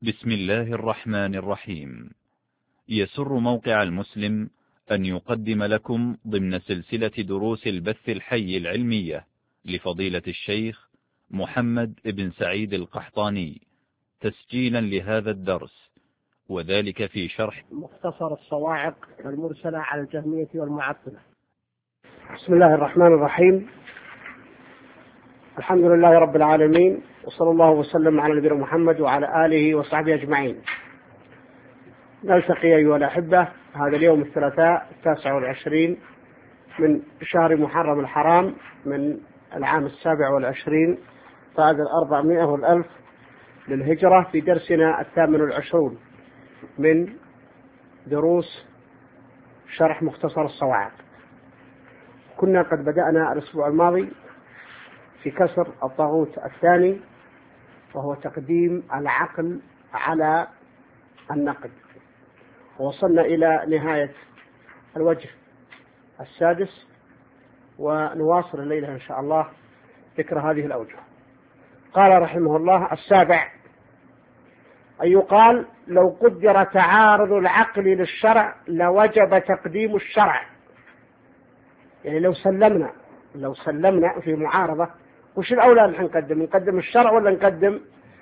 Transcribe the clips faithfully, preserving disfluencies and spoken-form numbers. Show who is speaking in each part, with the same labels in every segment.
Speaker 1: بسم الله الرحمن الرحيم. يسر موقع المسلم أن يقدم لكم ضمن سلسلة دروس البث الحي العلمية لفضيلة الشيخ محمد بن سعيد القحطاني تسجيلا لهذا الدرس، وذلك في شرح
Speaker 2: مختصر الصواعق المرسلة على الجهمية والمعطلة. بسم الله الرحمن الرحيم. الحمد لله رب العالمين، وصلى الله وسلم على نبينا محمد وعلى آله وصحبه أجمعين. نلتقي أيها الأحبة هذا اليوم الثلاثاء التاسع والعشرين من شهر محرم الحرام من العام السابع والعشرين بعد الأربعمائة والألف للهجرة في درسنا الثامن والعشرون من دروس شرح مختصر الصواعق. كنا قد بدأنا الأسبوع الماضي في كسر الطاغوت الثاني، وهو تقديم العقل على النقد، ووصلنا إلى نهاية الوجه السادس، ونواصل الليلة إن شاء الله ذكر هذه الأوجه. قال رحمه الله: السابع أن يقال لو قدر تعارض العقل للشرع لوجب تقديم الشرع. يعني لو سلمنا لو سلمنا في معارضة، وش الأولى اللي نقدم؟ نقدم الشرع ولا نقدم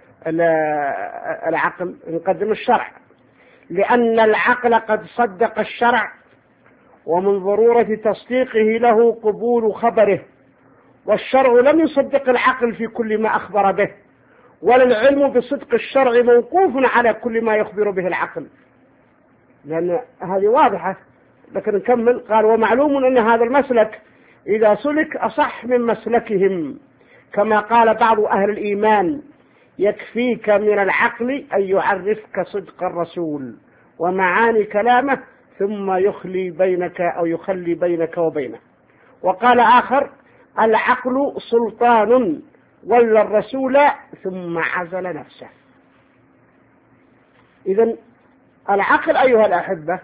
Speaker 2: العقل؟ نقدم الشرع، لأن العقل قد صدق الشرع، ومن ضرورة تصديقه له قبول خبره، والشرع لم يصدق العقل في كل ما أخبر به، ولا العلم بصدق الشرع موقوف على كل ما يخبر به العقل، لأن هذه واضحة. لكن نكمل. قال: ومعلوم أن هذا المسلك إذا سلك أصح من مسلكهم، كما قال بعض أهل الإيمان: يكفيك من العقل أن يعرفك صدق الرسول ومعاني كلامه، ثم يخلي بينك أو يخلي بينك وبينه. وقال آخر: العقل سلطان ولا الرسول ثم عزل نفسه. إذن العقل أيها الأحبة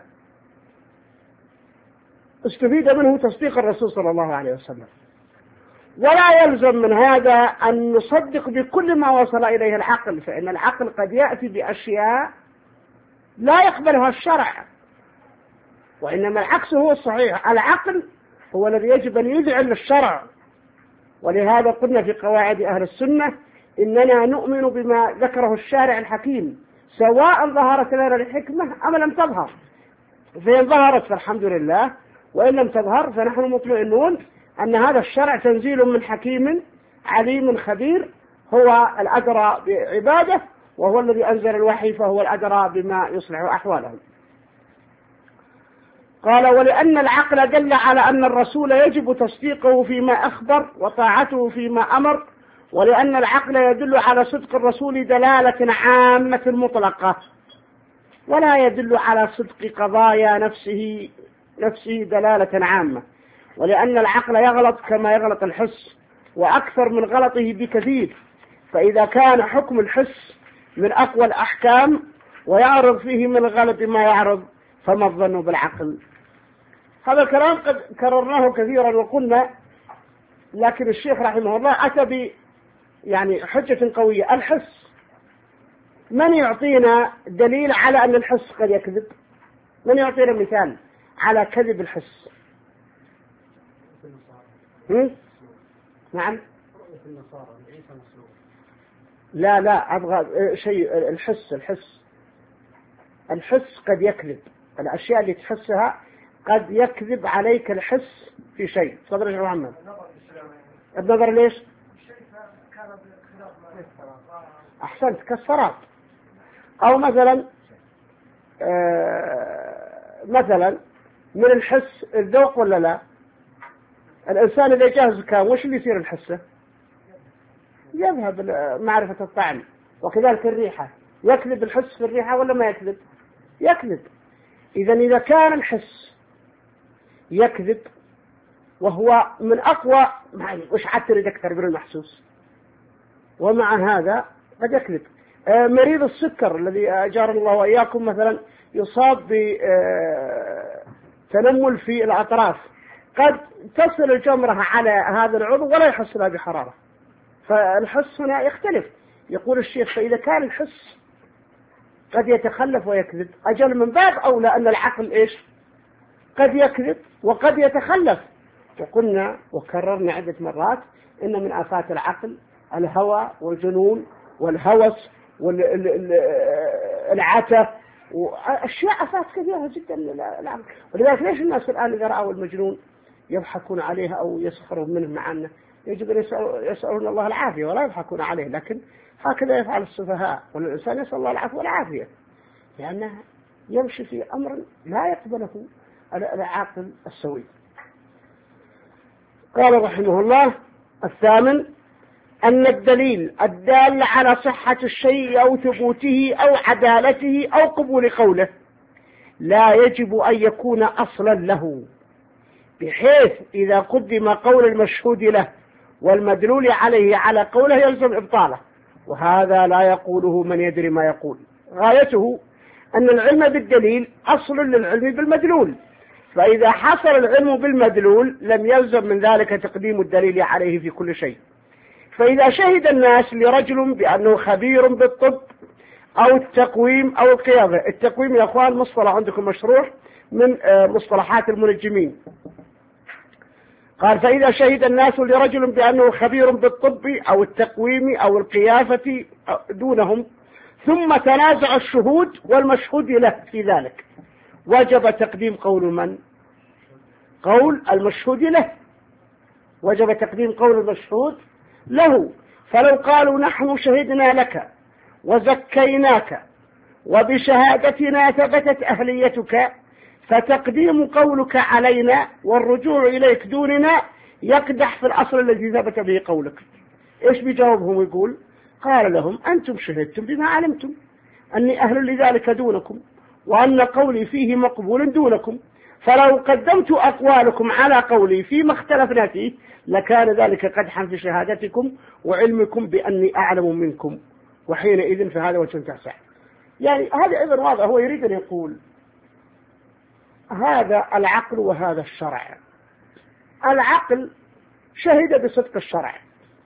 Speaker 2: استفيد منه تصديق الرسول صلى الله عليه وسلم، ولا يلزم من هذا أن نصدق بكل ما وصل إليه العقل، فإن العقل قد يأتي بأشياء لا يقبلها الشرع، وإنما العكس هو الصحيح. العقل هو الذي يجب أن يذعن للشرع، ولهذا قلنا في قواعد أهل السنة: إننا نؤمن بما ذكره الشارع الحكيم سواء ظهرت لنا الحكمة أم لم تظهر، فإن ظهرت فالحمد لله، وإن لم تظهر فنحن مطمئنون أن هذا الشرع تنزيل من حكيم عليم خبير، هو الأدرى بعباده، وهو الذي أنزل الوحي، فهو الأدرى بما يصلح أحوالهم. قال: ولأن العقل دل على أن الرسول يجب تصديقه فيما أخبر وطاعته فيما أمر، ولأن العقل يدل على صدق الرسول دلالة عامة مطلقة، ولا يدل على صدق قضايا نفسه نفسه دلالة عامة، ولأن العقل يغلط كما يغلط الحس، وأكثر من غلطه بكثير. فإذا كان حكم الحس من أقوى الأحكام ويعرض فيه من الغلط ما يعرض، فما الظن بالعقل؟ هذا الكلام قد كررناه كثيرا وقلنا، لكن الشيخ رحمه الله أتى ب يعني حجة قوية. الحس، من يعطينا دليل على أن الحس قد يكذب؟ من يعطينا مثال على كذب الحس؟ هم؟ نعم. لا لا أبغى شيء. الحس الحس الحس قد يكذب. الأشياء اللي تحسها قد يكذب عليك الحس في شيء. تفضل يا محمد. النظر ليش؟ أحسنت، كالسراب. أو مثلا آه مثلا من الحس الذوق ولا لا؟ الإنسان اللي يجهز كان وش اللي يصير الحسة؟ يذهب معرفة الطعم. وكذلك الريحة، يكذب الحس في الريحة ولا ما يكذب؟ يكذب. إذا إذا كان الحس يكذب وهو من أقوى، وش عاد تريد أكثر من المحسوس؟ ومع هذا قد يكذب. آه مريض السكر الذي أجارنا الله وإياكم مثلا يصاب بتنمل في الأطراف، قد تصل الجمرة على هذا العضو ولا يحس لها بحرارة، فالحس هنا يختلف. يقول الشيخ: فإذا كان الحس قد يتخلف ويكذب، أجل من باب أولى أن العقل إيش قد يكذب وقد يتخلف. وقلنا وكررنا عدة مرات إن من آفات العقل الهوى والجنون والهوس والعتة وأشياء آفات كثيرة جدا للعقل. ولذلك ليش الناس الآن إذا رأوا المجنون يضحكون عليه أو يسخرون منه معنا؟ يجب أن يسألون الله العافية ولا يضحكون عليه، لكن هكذا يفعل السفهاء، والإنسان يسأل الله العافية والعافية لأنه يمشي في أمر لا يقبله العاقل السوي. قال رحمه الله: الثامن أن الدليل الدال على صحة الشيء أو ثبوته أو عدالته أو قبول قوله لا يجب أن يكون أصلا له، بحيث إذا قدم قول المشهود له والمدلول عليه على قوله يلزم إبطاله، وهذا لا يقوله من يدري ما يقول. غايته أن العلم بالدليل أصل للعلم بالمدلول، فإذا حصل العلم بالمدلول لم يلزم من ذلك تقديم الدليل عليه في كل شيء. فإذا شهد الناس لرجل بأنه خبير بالطب أو التقويم أو القياضة، التقويم يا أخوان مصطلح عندكم مشروع من مصطلحات المنجمين. قال: فإذا شهد الناس لرجل بأنه خبير بالطب أو التقويم أو القيافة دونهم، ثم تنازع الشهود والمشهود له في ذلك، وجب تقديم قول من؟ قول المشهود له، وجب تقديم قول المشهود له. فلو قالوا: نحن شهدنا لك وزكيناك وبشهادتنا ثبتت أهليتك، فتقديم قولك علينا والرجوع إليك دوننا يقدح في الأصل الذي ثبت به قولك. إيش بيجاوبهم ويقول؟ قال لهم: أنتم شهدتم بما علمتم أني أهل لذلك دونكم، وأن قولي فيه مقبول دونكم، فلو قدمت أقوالكم على قولي فيما اختلفنا فيه لكان ذلك قدحا في شهادتكم وعلمكم بأني أعلم منكم، وحينئذ فهذا وجه تاسع. يعني هذا أيضا واضح، هو يريد أن يقول هذا العقل وهذا الشرع. العقل شهد بصدق الشرع،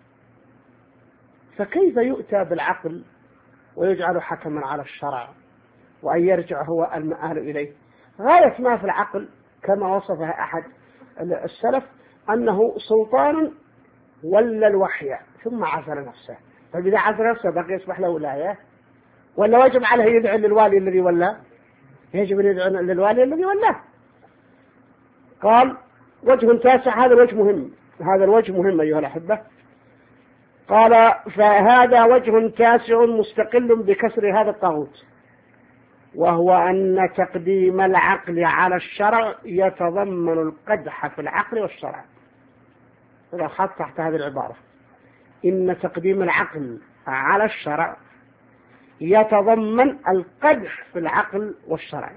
Speaker 2: فكيف يؤتى بالعقل ويجعل حكما على الشرع وأن يرجع هو المآل إليه؟ غاية ما في العقل كما وصفها أحد السلف أنه سلطان ولا الوحي ثم عزل نفسه. طيب إذا عزل نفسه بقي يصبح له ولاية، ولا واجب عليه يدعي للوالي الذي ولاه؟ يجب أن يدعي للوالي الذي ولاه. قال: وجه تاسع، هذا الوجه مهم، هذا الوجه مهم أيها الأحبة. قال: فهذا وجه تاسع مستقل بكسر هذا الطاغوت، وهو أن تقديم العقل على الشرع يتضمن القدح في العقل والشرع. إذا خط تحت هذه العبارة: إن تقديم العقل على الشرع يتضمن القدح في العقل والشرع.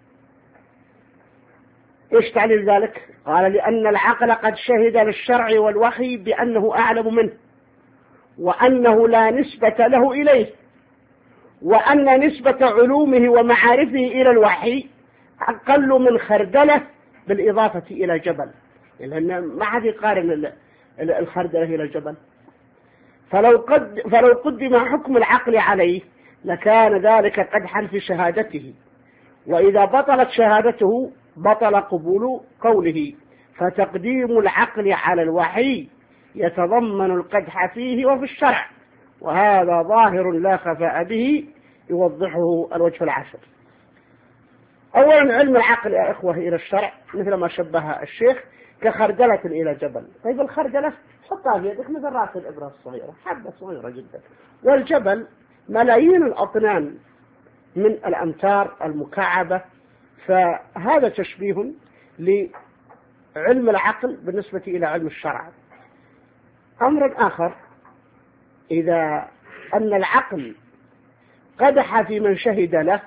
Speaker 2: إيش تعليل ذلك؟ قال: لأن العقل قد شهد للشرع والوحي بأنه أعلم منه، وأنه لا نسبة له إليه، وأن نسبة علومه ومعارفه إلى الوحي أقل من خردلة بالإضافة إلى جبل، لأن ما حد يقارن الخردلة إلى الجبل. فلو, قد فلو قدم حكم العقل عليه لكان ذلك قدحا في شهادته، وإذا بطلت شهادته بطل قبول قوله، فتقديم العقل على الوحي يتضمن القدح فيه وفي الشرع، وهذا ظاهر لا خفاء به يوضحه الوجه العاشر. أولا علم العقل يا إخوة إلى الشرع مثل ما شبه الشيخ كخردلة إلى جبل. طيب الخردلة حطها في يدك مثل رأس الإبرة الصغيرة، حبة صغيرة جدا، والجبل ملايين الأطنان من الأمتار المكعبة. فهذا تشبيه لعلم العقل بالنسبة إلى علم الشرع. أمر آخر، إذا أن العقل قدح في من شهد له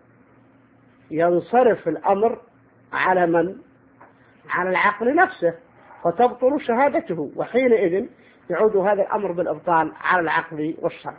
Speaker 2: ينصرف الأمر على من؟ على العقل نفسه، فتبطل شهادته، وحينئذ يعود هذا الأمر بالإبطال على العقل والشرع.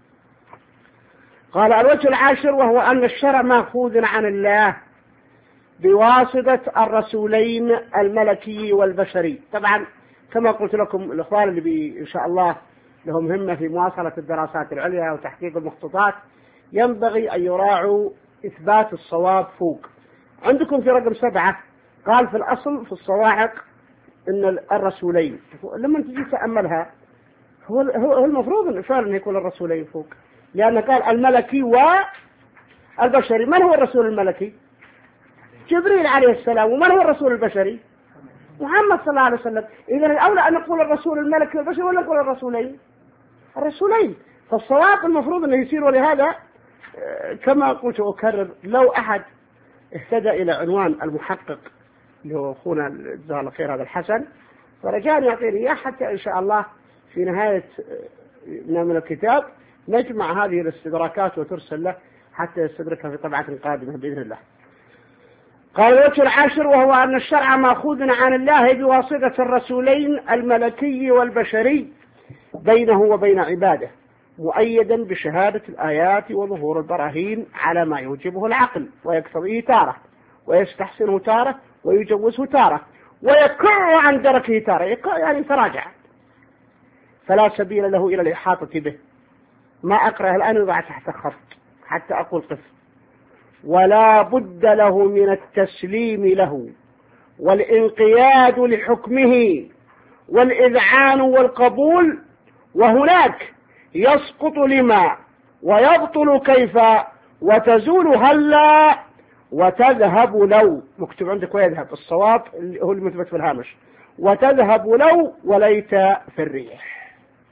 Speaker 2: قال: الوجه العاشر وهو أن الشرع مأخوذ عن الله بواسطة الرسولين الملكي والبشري. طبعا كما قلت لكم الإخوان اللي بي إن شاء الله لهم همة في مواصلة الدراسات العليا وتحقيق المخطوطات ينبغي أن يراعوا إثبات الصواب فوق. عندكم في رقم سبعة قال في الأصل في الصواعق إن الرسولين، لما تجي تأملها هو هو المفروض إن فعلا يكون الرسولين فوق، لأن قال الملكي والبشري. من هو الرسول الملكي؟ جبريل عليه السلام. ومن هو الرسول البشري؟ محمد صلى الله عليه وسلم. إذا الأولى أن نقول الرسول الملكي والبشري ولا نقول الرسولين؟ الرسولين. فالصواب المفروض أنه يصير. ولهذا كما قلت وأكرر، لو أحد اهتدى إلى عنوان المحقق اللي هو أخونا جزاه الله خير هذا الحسن، فرجاء يعطيني إياه حتى إن شاء الله في نهاية من الكتاب نجمع هذه الاستدراكات وترسل له حتى يستدركها في طبعة قادمة بإذن الله. قال الوجه العاشر وهو أن الشرع مأخوذ عن الله بواسطة الرسولين الملكي والبشري بينه وبين عباده، مؤيدا بشهادة الآيات وظهور البراهين على ما يوجبه العقل ويقتضيه تارة، ويستحسنه تارة، ويجوزه تارة، ويكع عن دركه تارة، يعني تراجع، فلا سبيل له إلى الإحاطة به. ما أقرأه الآن يضع تحت خط حتى أقول قف. ولا بد له من التسليم له والانقياد لحكمه والإذعان والقبول، وهناك يسقط لما ويبطل كيف وتزول هلا وتذهب لو. مكتوب عندك ويذهب، الصواب هو المثبت في الهامش، وتذهب لو وليت في الريح.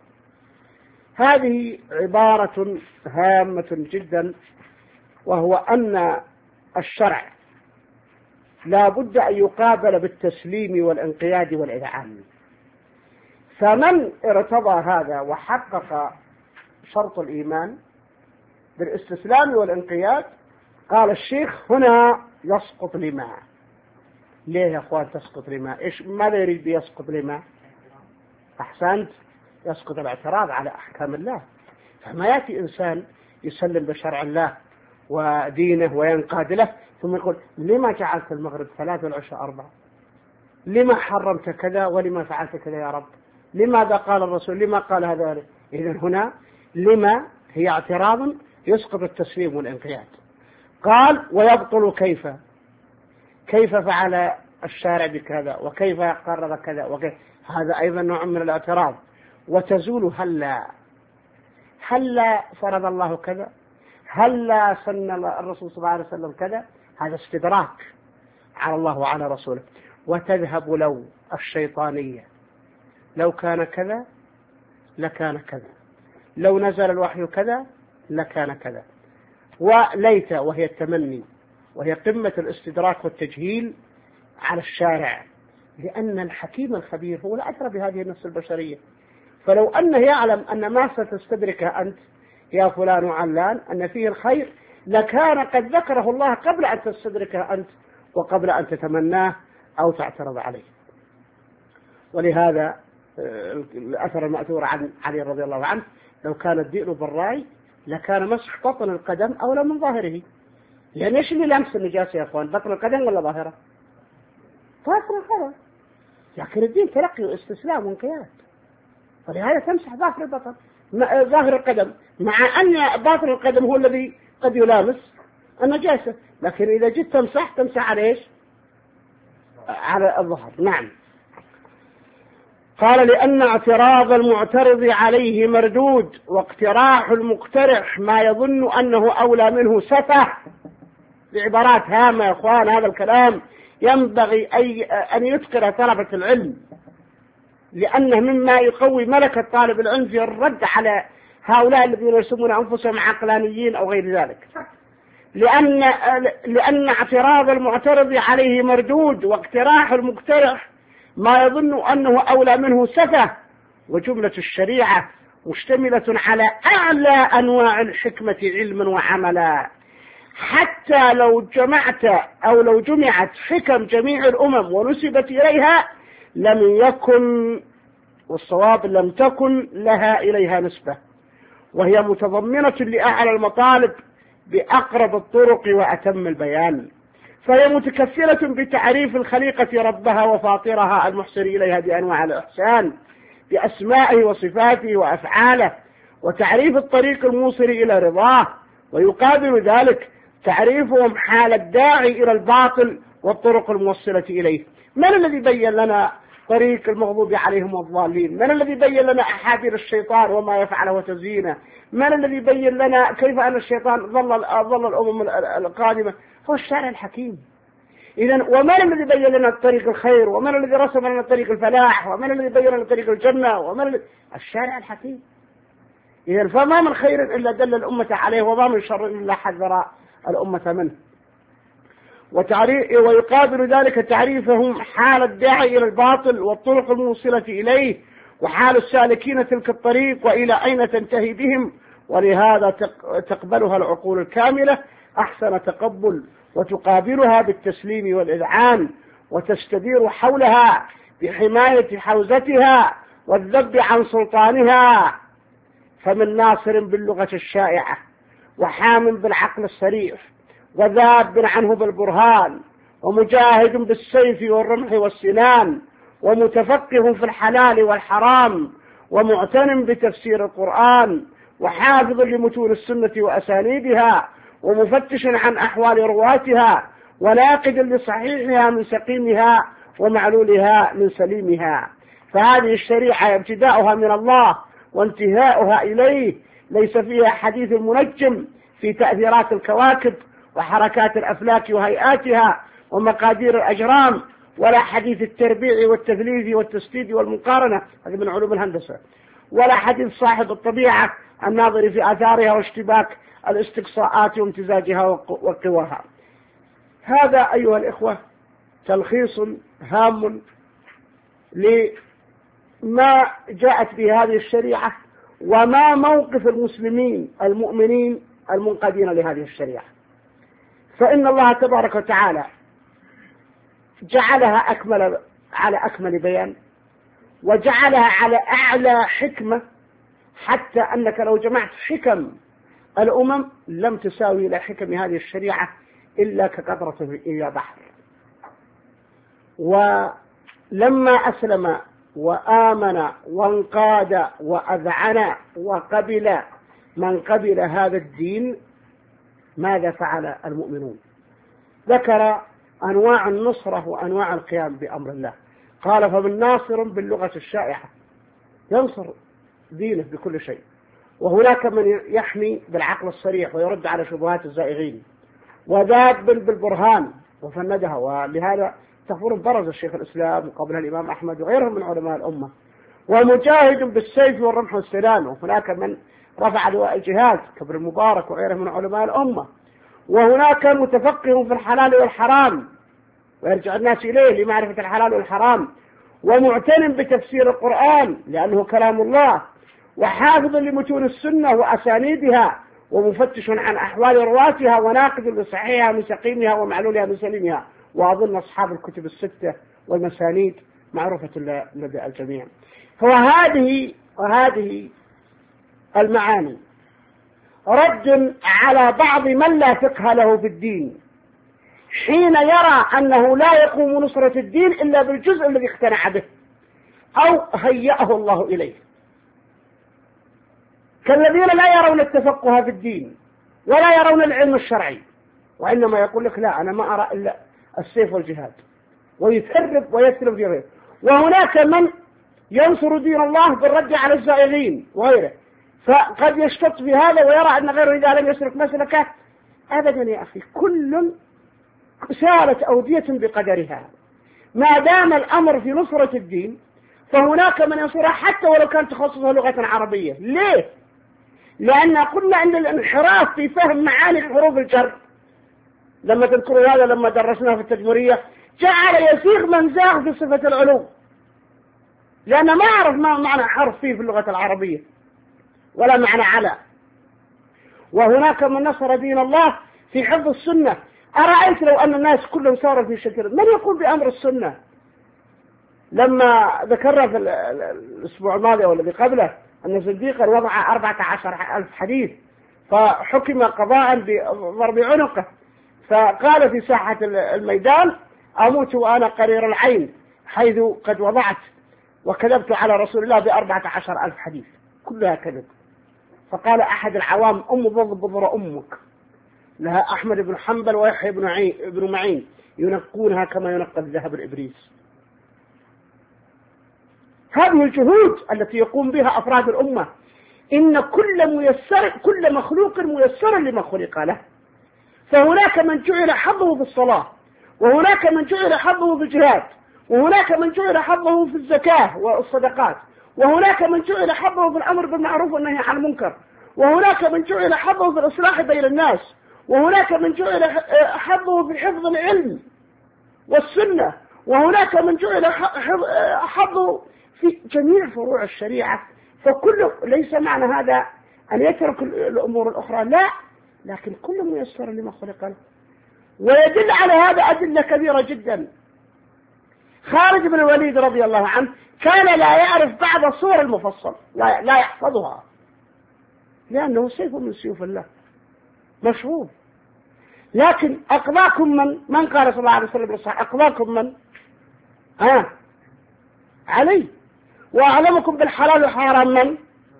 Speaker 2: هذه عبارة هامة جدا، وهو أن الشرع لا بد أن يقابل بالتسليم والانقياد والإذعان. فمن ارتضى هذا وحقق شرط الإيمان بالاستسلام والانقياد، قال الشيخ هنا يسقط لما. ليه يا أخوان تسقط لما؟ إيش ماذا يريد يسقط لما؟ أحسنت، يسقط الاعتراض على أحكام الله. فما يأتي إنسان يسلم بشرع الله ودينه وينقاد له ثم يقول لما جعلت المغرب ثلاث والعشاء أربعة؟ لما حرمت كذا ولما فعلت كذا يا رب؟ لماذا قال الرسول؟ لما قال هذا؟ إذن هنا لما هي اعتراض يسقط التسليم والانقياد. قال ويبطل كيف، كيف فعل الشارع بكذا وكيف قرر كذا وكيف، هذا أيضا نوع من الاعتراض. وتزول هلا، هلا فرض الله كذا، هلا سن الرسول صلى الله عليه وسلم كذا، هذا استدراك على الله وعلى رسوله. وتذهب لو الشيطانية، لو كان كذا لكان كذا، لو نزل الوحي كذا لكان كذا. وليت وهي التمني، وهي قمة الاستدراك والتجهيل على الشارع، لأن الحكيم الخبير هو لا أدرى بهذه النفس البشرية. فلو أنه يعلم أن ما ستستدركه أنت يا فلان وعلان أن فيه الخير لكان قد ذكره الله قبل أن تستدركه أنت وقبل أن تتمناه أو تعترض عليه. ولهذا الأثر المأثور عن علي رضي الله عنه لو كان الدين بالرأي لكان مسح بطن القدم أولى من ظاهره. يعني إيش اللي لمس النجاسة يا أخوان؟ بطن القدم ولا ظاهرة؟ بطن القدم. لكن الدين تلقي واستسلام وانقياد، ولهذا تمسح ظاهر البطن ظاهر القدم، مع أن باطن القدم هو الذي قد يلامس النجاسة، لكن إذا جيت تمسح تمسح على إيش؟ على الظهر. نعم. قال لأن اعتراض المعترض عليه مردود، واقتراح المقترح ما يظن أنه أولى منه سفه. بعبارات هامة يا أخوان، هذا الكلام ينبغي أي أن يتقن طلبة العلم، لأنه مما يقوي ملكة طالب العلم في الرد على هؤلاء الذين يسمون أنفسهم عقلانيين أو غير ذلك. لأن لأن اعتراض المعترض عليه مردود، واقتراح المقترح ما يظن أنه أولى منه سفه. وجملة الشريعة مشتملة على أعلى أنواع الحكمة علما وعملا، حتى لو جمعت أو لو جمعت حكم جميع الأمم ونسبت إليها لم يكن، والصواب لم تكن لها إليها نسبة، وهي متضمنة لأعلى المطالب بأقرب الطرق وأتم البيان. فهي متكفلة بتعريف الخليقة ربها وفاطرها المحسن إليها بأنواع الإحسان بأسمائه وصفاته وأفعاله، وتعريف الطريق الموصل إلى رضاه، ويقابل ذلك تعريفهم حال الداعي إلى الباطل والطرق الموصلة إليه. من الذي بين لنا طريق المغضوب عليهم والضالين؟ من الذي بين لنا أحابيل الشيطان وما يفعله وتزيينه؟ من الذي بين لنا كيف أن الشيطان ظل ظل الأمم القادمة؟ هو الشارع الحكيم. إذن ومن الذي بين لنا طريق الخير؟ ومن الذي رسم لنا طريق الفلاح؟ ومن الذي بين لنا طريق الجنة؟ ومن الذي... الشارع الحكيم. إذن فما من خير إلا دل الأمة عليه، وما من شر إلا حذر الأمة منه. وتعريف ويقابل ذلك تعريفهم حال الداعي إلى الباطل والطرق الموصلة إليه، وحال السالكين تلك الطريق وإلى أين تنتهي بهم، ولهذا تقبلها العقول الكاملة أحسن تقبل، وتقابلها بالتسليم والإذعان، وتستدير حولها بحماية حوزتها والذب عن سلطانها. فمن ناصر باللغة الشائعة، وحام بالعقل الصريح، وذاب عنه بالبرهان، ومجاهد بالسيف والرمح والسنان، ومتفقه في الحلال والحرام، ومعتن بتفسير القرآن، وحافظ لمتون السنة وأسانيدها، ومفتش عن أحوال رواتها، وناقد لصحيحها من سقيمها، ومعلولها من سليمها. فهذه الشريعة ابتداؤها من الله وانتهاؤها إليه، ليس فيها حديث منجم في تأثيرات الكواكب وحركات الأفلاك وهيئاتها ومقادير الأجرام، ولا حديث التربيع والتثليث والتسديد والمقارنة، هذه من علوم الهندسة، ولا حديث صاحب الطبيعة الناظر في آثارها واشتباك الاستقصاءات وامتزاجها وقواها. هذا أيها الإخوة تلخيص هام لما جاءت به هذه الشريعة، وما موقف المسلمين المؤمنين المنقادين لهذه الشريعة. فإن الله تبارك وتعالى جعلها أكمل على أكمل بيان، وجعلها على أعلى حكمة، حتى أنك لو جمعت حكم الأمم لم تساوي إلى حكم هذه الشريعة إلا كقطرة إلى بحر. ولما أسلم وآمن وانقاد وأذعن وقبل من قبل هذا الدين، ماذا فعل المؤمنون؟ ذكر أنواع النصرة وأنواع القيام بأمر الله. قال فمن ناصر باللغة الشائعة، ينصر دينه بكل شيء، وهناك من يحمي بالعقل الصريح ويرد على شبهات الزائغين، وذاب بالبرهان وفندها. ولهذا تفور برز الشيخ الإسلام وقبلها الإمام أحمد وغيرهم من علماء الأمة. ومجاهد بالسيف والرمح والسنان، وهناك من رفع لواء الجهاد كابن المبارك وغيره من علماء الأمة. وهناك متفقه في الحلال والحرام ويرجع الناس إليه لمعرفة الحلال والحرام، ومعتن بتفسير القرآن لأنه كلام الله، وحافظ لمتون السنة وأسانيدها، ومفتش عن أحوال رواتها، وناقد لصحيحها من سقيمها ومعلولها من سليمها. وأظن أصحاب الكتب الستة والمسانيد معروفة لدى الجميع. فهذه وهذه المعاني رد على بعض من لا فقه له في الدين، حين يرى أنه لا يقوم نصرة الدين إلا بالجزء الذي اقتنع به أو هيأه الله إليه، كالذين لا يرون التفقه في الدين ولا يرون العلم الشرعي، وإنما يقول لك لا أنا ما أرى إلا السيف والجهاد، ويتهرب ويسلم في غيره. وهناك من ينصر دين الله بالرد على الزائغين وغيره، فقد يشتط في هذا ويرى أن غيره إذا لم يسلك مسلكه. أبدا يا أخي، كل سارت أودية بقدرها. ما دام الأمر في نصرة الدين فهناك من ينصرها حتى ولو كان تخصصها لغة عربية. ليه؟ لأن قلنا أن الانحراف في فهم معاني حروف الجر، لما تذكروا هذا لما درسناه في التدمرية، جعل يسيغ من زاغ في صفة العلو، لأن ما عرف ما معنى حرف فيه في اللغة العربية ولا معنى على. وهناك من نصر دين الله في حفظ السنة. أرأيت لو أن الناس كلهم صاروا في شكل، من يقول بأمر السنة؟ لما ذكرنا في الأسبوع الماضي والذي قبله أن صديقا وضع أربعة عشر ألف حديث فحكم قضاء بضرب عنقه، فقال في ساحة الميدان أموت وأنا قرير العين حيث قد وضعت وكذبت على رسول الله بأربعة عشر ألف حديث، كلها كذب. فقال أحد العوام: أم بضبضر أمك، لها أحمد بن حنبل ويحيى بن معين ينقونها كما ينقى الذهب الإبريس. هذه الجهود التي يقوم بها أفراد الأمة. إن كل ميسر كل مخلوق ميسر لما خلق له، فهناك من جعل حظه في الصلاة، وهناك من جعل حظه في الجهاد، وهناك من جعل حظه في الزكاة والصدقات، وهناك من جعل حظه في الأمر بالمعروف والنهي عن المنكر، وهناك من جعل حظه في الإصلاح بين الناس، وهناك من جعل حظه في حفظ العلم والسنة، وهناك من جعل حظه في جميع فروع الشريعة. فكل ليس معنى هذا أن يترك الأمور الأخرى، لا، لكن كل ميسر لما خلق له. ويدل على هذا أدلة كبيرة جدا. خالد بن الوليد رضي الله عنه كان لا يعرف بعض صور المفصل، لا, لا يحفظها، لأنه سيف من سيوف الله مشهور. لكن أقضاكم من من قال صلى الله عليه وسلم بالصحيح: أقضاكم من آه علي، وأعلمكم بالحلال والحرام من.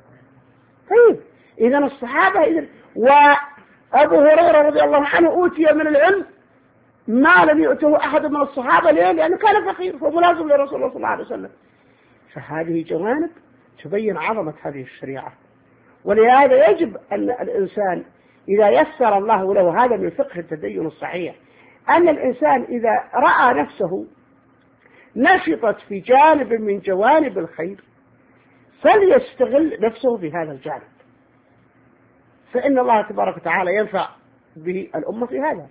Speaker 2: طيب إذا الصحابة إذن. وأبو هريرة رضي الله عنه أوتي من العلم ما لم يؤته أحد من الصحابة. ليه؟ لأنه كان فقير فملازم لرسول الله صلى الله عليه وسلم. فهذه جوانب تبين عظمة هذه الشريعة. ولهذا يجب أن الإنسان إذا يسر الله له، هذا من فقه التدين الصحيح، أن الإنسان إذا رأى نفسه نشطت في جانب من جوانب الخير فليستغل نفسه بهذا الجانب، فإن الله تبارك وتعالى ينفع به الأمة في هذا.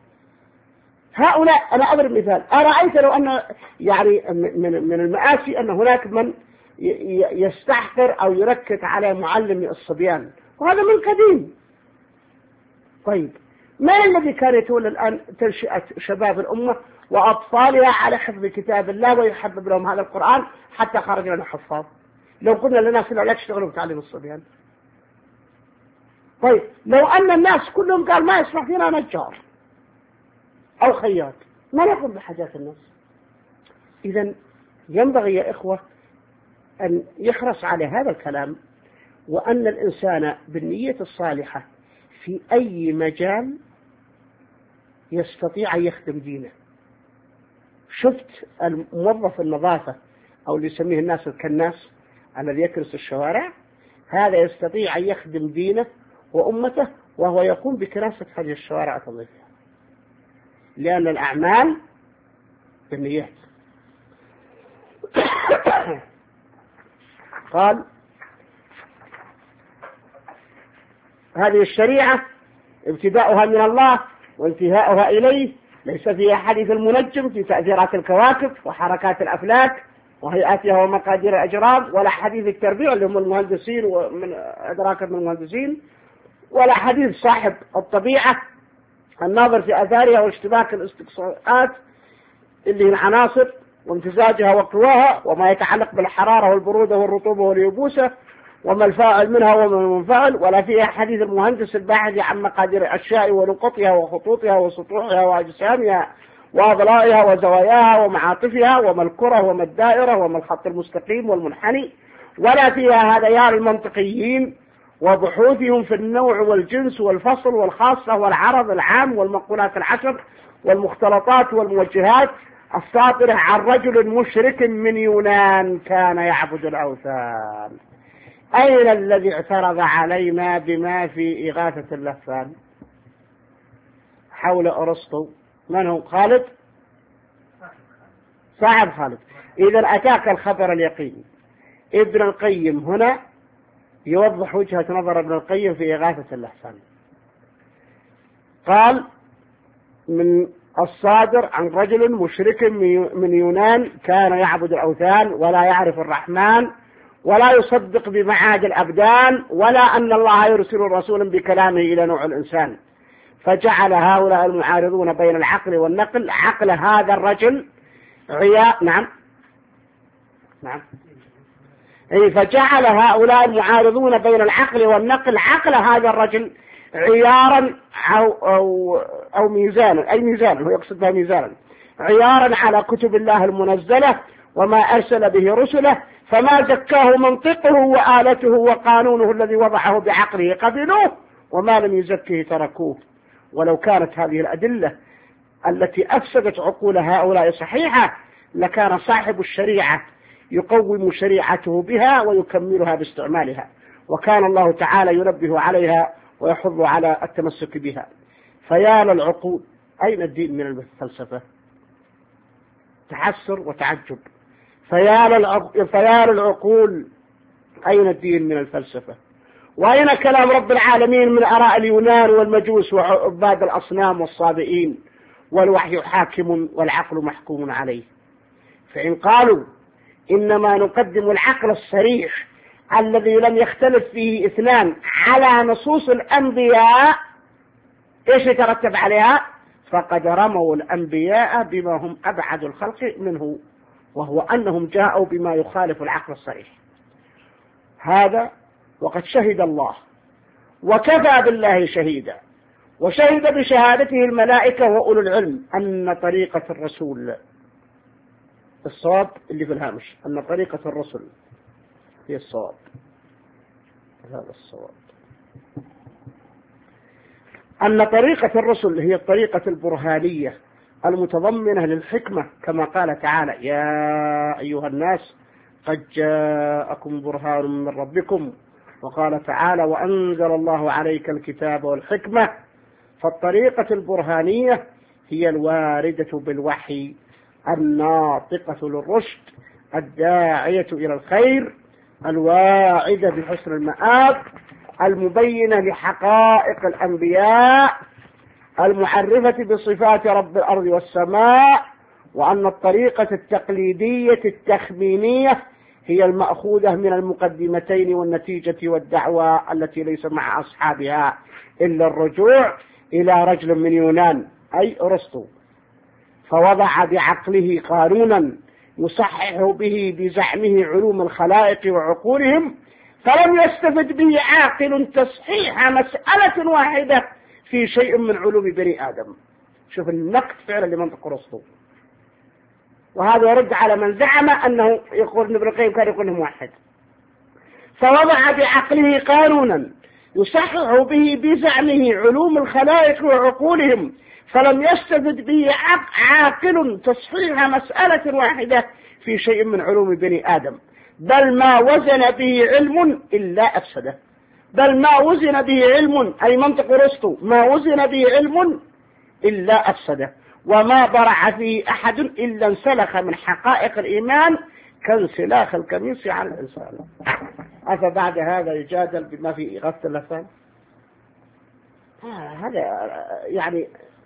Speaker 2: هؤلاء أنا أضرب مثال: أرأيت لو أن يعني من من المآسي أن هناك من يستحقر أو يركز على معلم الصبيان، وهذا من قديم. طيب ما الذي كان يتولى الآن تنشئة شباب الأمة وأطفالها على حفظ كتاب الله ويحبب لهم هذا القرآن حتى خرج لنا حفاظ؟ لو قلنا للناس لا تشتغلوا بتعليم الصبيان. طيب لو أن الناس كلهم قال ما يسمح فينا نجار أو خياط، ما نقوم بحاجات الناس. إذن ينبغي يا إخوة أن يحرص على هذا الكلام، وأن الإنسان بالنية الصالحة في أي مجال يستطيع أن يخدم دينه. شفت الموظف النظافة أو اللي يسميه الناس الكناس الذي يكنس الشوارع، هذا يستطيع أن يخدم دينه وأمته وهو يقوم بكناسة هذه الشوارع وتنظيفها، لأن الأعمال بالنيات. قال: هذه الشريعة ابتداؤها من الله وانتهاؤها إليه، ليس فيها حديث المنجم في تأثيرات الكواكب وحركات الأفلاك وهيئاتها ومقادير الأجرام، ولا حديث التربيع اللي هم المهندسين ومن أدراك من المهندسين، ولا حديث صاحب الطبيعة الناظر في أثارها واشتباك الاستقصاءات اللي هي العناصر وامتزاجها وقواها وما يتعلق بالحرارة والبرودة والرطوبة واليبوسة وما الفاعل منها وما المنفعل، ولا فيها حديث المهندس الباحث عن مقادير الأشياء ونقطها وخطوطها وسطوحها وأجسامها وأضلاعها وزواياها ومعاطفها وما الكرة وما الدائرة وما الخط المستقيم والمنحني، ولا فيها هذيان المنطقيين وبحوثهم في النوع والجنس والفصل والخاصة والعرض العام والمقولات العشر والمختلطات والموجهات الساطرة عن رجل مشرك من يونان كان يعبد الأوثان. أين الذي اعترض علينا بما في إغاثة اللهفان حول أرسطو؟ من هو؟ خالد؟ صاحب خالد. إذا أتاك الخبر اليقين. ابن القيم هنا يوضح وجهة نظر ابن القيم في إغاثة اللهفان. قال: من الصادر عن رجل مشرك من يونان كان يعبد الأوثان ولا يعرف الرحمن ولا يصدق بمعاد الأبدان ولا أن الله يرسل رسولا بكلامه إلى نوع الإنسان، فجعل هؤلاء المعارضون بين العقل والنقل عقل هذا الرجل عياء نعم نعم أي فجعل هؤلاء المعارضون بين العقل والنقل عقل هذا الرجل عيارا أو, أو, أو ميزانا، أي ميزانا هو يقصد بها ميزانا، عيارا على كتب الله المنزلة وما أرسل به رسله، فما زكاه منطقه وآلته وقانونه الذي وضعه بعقله قبلوه، وما لم يزكه تركوه. ولو كانت هذه الأدلة التي أفسدت عقول هؤلاء صحيحة لكان صاحب الشريعة يقوم شريعته بها ويكملها باستعمالها، وكان الله تعالى ينبه عليها ويحض على التمسك بها. فيا للعقول، أين الدين من الفلسفة؟ تحسر وتعجب. فيا للعقول، أين الدين من الفلسفة؟ وأين كلام رب العالمين من آراء اليونان والمجوس وعباد الأصنام والصابئين؟ والوحي حاكم والعقل محكوم عليه. فإن قالوا إنما نقدم العقل الصريح الذي لم يختلف فيه اثنان على نصوص الأنبياء، إيش يترتب عليها؟ فقد رموا الأنبياء بما هم أبعد الخلق منه، وهو أنهم جاءوا بما يخالف العقل الصريح. هذا وقد شهد الله وكفى بالله شهيدا، وشهد بشهادته الملائكة وأولو العلم أن طريقة الرسول، الصواب اللي في الهامش، أن طريقة الرسل هي الصواب. هذا الصواب، أن طريقة الرسل هي الطريقة البرهانية المتضمنة للحكمة، كما قال تعالى: يا أيها الناس قد جاءكم برهان من ربكم. وقال تعالى: وأنزل الله عليك الكتاب والحكمة. فالطريقة البرهانية هي الواردة بالوحي الناطقة للرشد الداعية إلى الخير الواعدة بحسن المآب المبينة لحقائق الأنبياء المعرفة بصفات رب الأرض والسماء. وأن الطريقة التقليدية التخمينية هي المأخوذة من المقدمتين والنتيجة والدعوة التي ليس مع أصحابها إلا الرجوع إلى رجل من يونان أي أرسطو، فوضع بعقله قانونا يصحح به بزعمه علوم الخلائق وعقولهم، فلم يستفد به عاقل تصحيح مسألة واحدة في شيء من علوم بني آدم. شوف النقد فعلا لمنطق أرسطو، وهذا يرد على من زعم أنه يقول ابن القيم كان يقول انه موحد. فوضع بعقله قانونا يصحح به بزعمه علوم الخلائق وعقولهم، فلم يستفد به عاقل تصحيح مسألة واحدة في شيء من علوم بني آدم، بل ما وزن به علم إلا أفسده. بل ما وزن به علم، أي منطق أرسطو، ما وزن به علم إلا أفسده، وما برع فيه أحد إلا انسلخ من حقائق الإيمان كانسلاخ القميص على الإنسان. أفبعد هذا يجادل بما في إغاثة اللسان؟ آه هذا يعني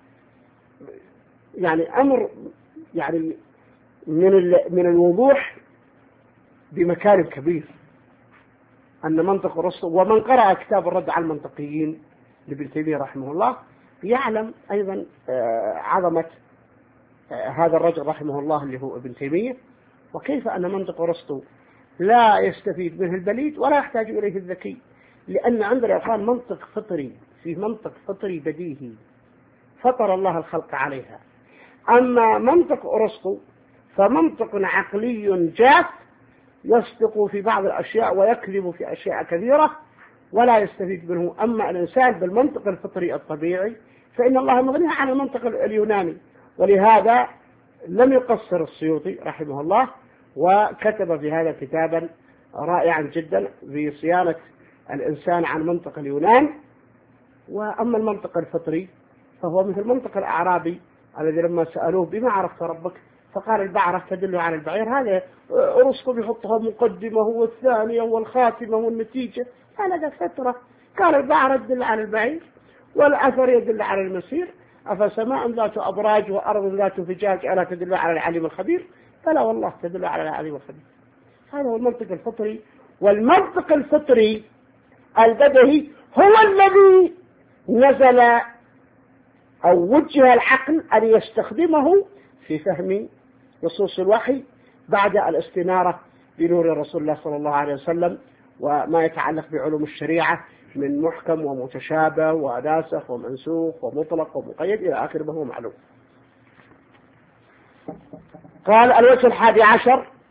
Speaker 2: يعني أمر يعني من من الوضوح بمكان كبير أن منطق أرسطو، ومن قرأ كتاب الرد على المنطقيين لابن تيمية رحمه الله يعلم أيضا عظمة هذا الرجل رحمه الله اللي هو ابن تيمية، وكيف أن منطق أرسطو لا يستفيد منه البليد ولا يحتاج إليه الذكي، لأن عندنا يقال منطق فطري، في منطق فطري بديهي فطر الله الخلق عليها. أما منطق أرسطو فمنطق عقلي جاف يصدق في بعض الأشياء ويكذب في أشياء كثيرة ولا يستفيد منه. أما الإنسان بالمنطق الفطري الطبيعي فإن الله مغني عن المنطق اليوناني، ولهذا لم يقصر السيوطي رحمه الله وكتب في هذا كتابا رائعا جدا في صيانة الإنسان عن منطق اليونان. وأما المنطق الفطري فهو مثل منطق الأعرابي الذي لما سألوه بما عرفت ربك فقال البعرة تدل على البعير. هذا أرسطو بيحطها مقدمة والثانية والخاتمة والنتيجة، هذا فترة. قال البعرة تدل على البعير والأثر يدل على المسير، أفسماء ذات أبراج وأرض ذات فجاج ألا تدل على العليم الخبير؟ فلا والله تدل على العليم الخبير. هذا هو المنطق الفطري. والمنطق الفطري البدهي هو الذي نزل أو وجه العقل أن يستخدمه في فهم نصوص الوحي بعد الاستنارة بنور رسول الله صلى الله عليه وسلم وما يتعلق بعلوم الشريعة من محكم ومتشابه وناسخ ومنسوخ ومطلق ومقيد إلى آخر ما هو معلوم. قال الوجه الحادي عشر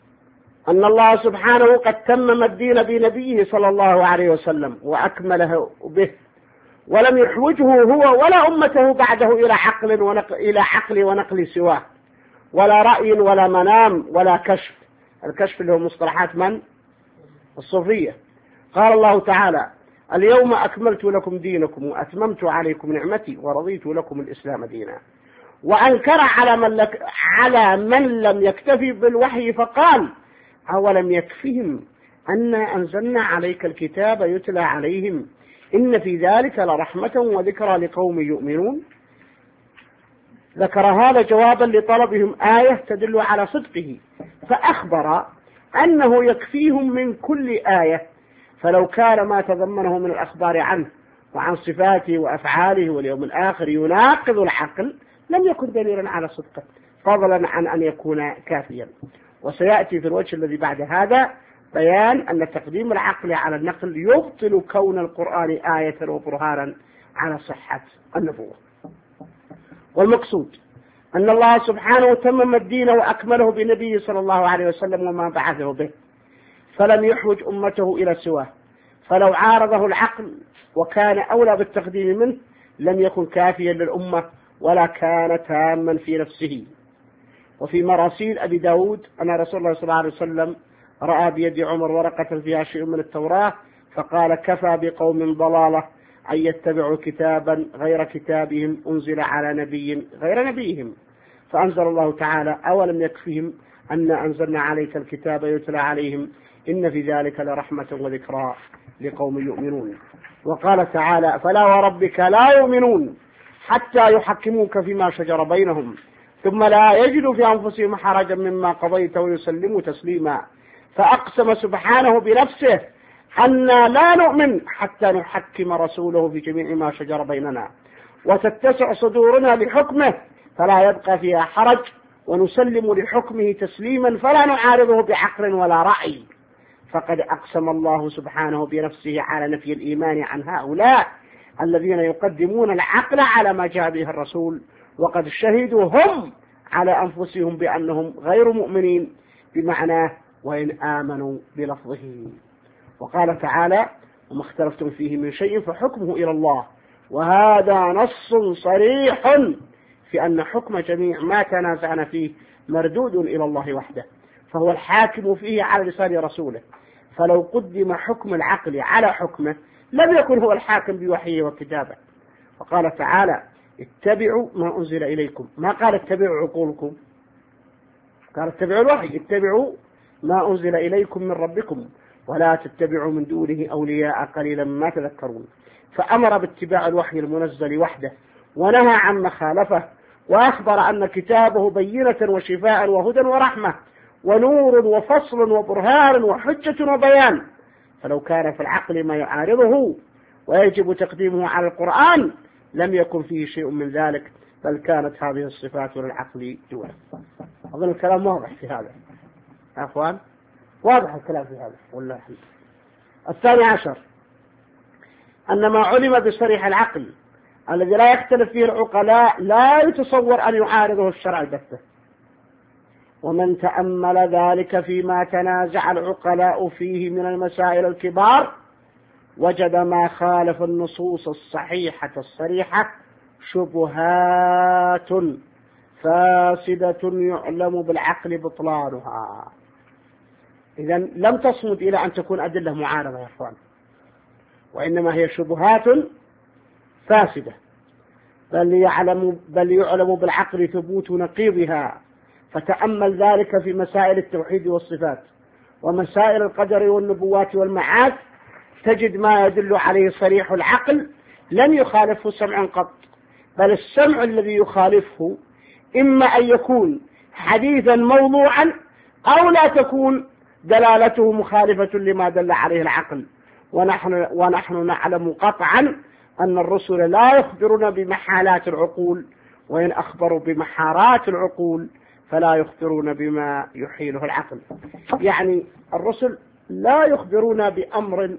Speaker 2: أن الله سبحانه قد تمم الدين بنبيه صلى الله عليه وسلم وأكمله به، ولم يحوجه هو ولا أمته بعده إلى عقل ونقل, إلى عقل ونقل سواه، ولا رأي ولا منام ولا كشف. الكشف اللي هو مصطلحات من؟ الصوفية. قال الله تعالى: اليوم أكملت لكم دينكم وأتممت عليكم نعمتي ورضيت لكم الإسلام دينا. وأنكر على من, لك على من لم يكتفي بالوحي فقال: أولم يكفهم أنا أنزلنا عليك الكتاب يتلى عليهم إن في ذلك لرحمة وذكرى لقوم يؤمنون. ذكر هذا جوابا لطلبهم آية تدل على صدقه، فأخبر أنه يكفيهم من كل آية، فلو كان ما تضمنه من الأخبار عنه وعن صفاته وأفعاله واليوم الآخر يناقض العقل لم يكن دليلا على صدقه، فضلا عن أن يكون كافيا. وسيأتي في الوجه الذي بعد هذا بيان أن تقديم العقل على النقل يبطل كون القرآن آية وبرهانا على صحة النبوة. والمقصود أن الله سبحانه تمم الدين وأكمله بنبيه صلى الله عليه وسلم وما بعثه به، فلم يحوج أمته إلى سواه، فلو عارضه العقل وكان أولى بالتقديم منه لم يكن كافيا للأمة ولا كان تاما في نفسه. وفي مراسيل أبي داود أن رسول الله صلى الله عليه وسلم رأى بيد عمر ورقة فيها شيء من التوراة فقال: كفى بقوم ضلالة أن يتبعوا كتابا غير كتابهم أنزل على نبي غير نبيهم. فأنزل الله تعالى: أولم يكفهم أن أنزلنا عليك الكتاب يتلى عليهم إن في ذلك لرحمة وذكرى لقوم يؤمنون. وقال تعالى: فلا وربك لا يؤمنون حتى يحكموك فيما شجر بينهم ثم لا يجدوا في أنفسهم حرجا مما قضيت ويسلموا تسليما. فأقسم سبحانه بنفسه أن لا نؤمن حتى نحكم رسوله في جميع ما شجر بيننا وتتسع صدورنا لحكمه فلا يبقى فيها حرج، ونسلم لحكمه تسليما فلا نعارضه بعقل ولا رأي. فقد أقسم الله سبحانه بنفسه على نفي الإيمان عن هؤلاء الذين يقدمون العقل على ما جاء به الرسول، وقد شهدوا هم على أنفسهم بأنهم غير مؤمنين بمعناه وإن آمنوا بلفظه. وقال تعالى: وما اختلفتم فيه من شيء فحكمه إلى الله. وهذا نص صريح في أن حكم جميع ما تنازعنا فيه مردود إلى الله وحده، فهو الحاكم فيه على لسان رسوله. فلو قدم حكم العقل على حكمه لم يكن هو الحاكم بوحيه وكتابه. وقال تعالى: اتبعوا ما أنزل إليكم، ما قال اتبعوا عقولكم، قال اتبعوا الوحي، اتبعوا ما أنزل إليكم من ربكم ولا تتبعوا من دونه أولياء قليلا ما تذكرون. فأمر باتباع الوحي المنزل وحده ونهى عن مخالفه، وأخبر أن كتابه بينة وشفاء وهدى ورحمة ونور وفصل وبرهان وحجة وبيان. فلو كان في العقل ما يعارضه ويجب تقديمه على القرآن لم يكن فيه شيء من ذلك، بل كانت هذه الصفات للعقل دونه. أظن الكلام واضح في هذا يا أخوان، واضح الكلام في هذا والله. الثاني عشر أن ما علم بصريح العقل الذي لا يختلف فيه العقلاء لا يتصور أن يعارضه الشرع البتة. ومن تأمل ذلك فيما تنازع العقلاء فيه من المسائل الكبار وجد ما خالف النصوص الصحيحة الصريحة شبهات فاسدة يعلم بالعقل بطلانها. إذن لم تصمد إلى أن تكون أدلة معارضة يا أخوان، وإنما هي شبهات فاسدة، بل يعلم, بل يعلم بالعقل ثبوت نقيضها. فتأمل ذلك في مسائل التوحيد والصفات ومسائل القدر والنبوات والمعاد، تجد ما يدل عليه صريح العقل لم يخالفه سمع قط، بل السمع الذي يخالفه إما أن يكون حديثا موضوعا أو لا تكون دلالته مخالفة لما دل عليه العقل. ونحن, ونحن نعلم قطعا أن الرسل لا يخبرون بمحالات العقول، وإن أخبروا بمحارات العقول فلا يخبرون بما يحيله العقل. يعني الرسل لا يخبرون بأمر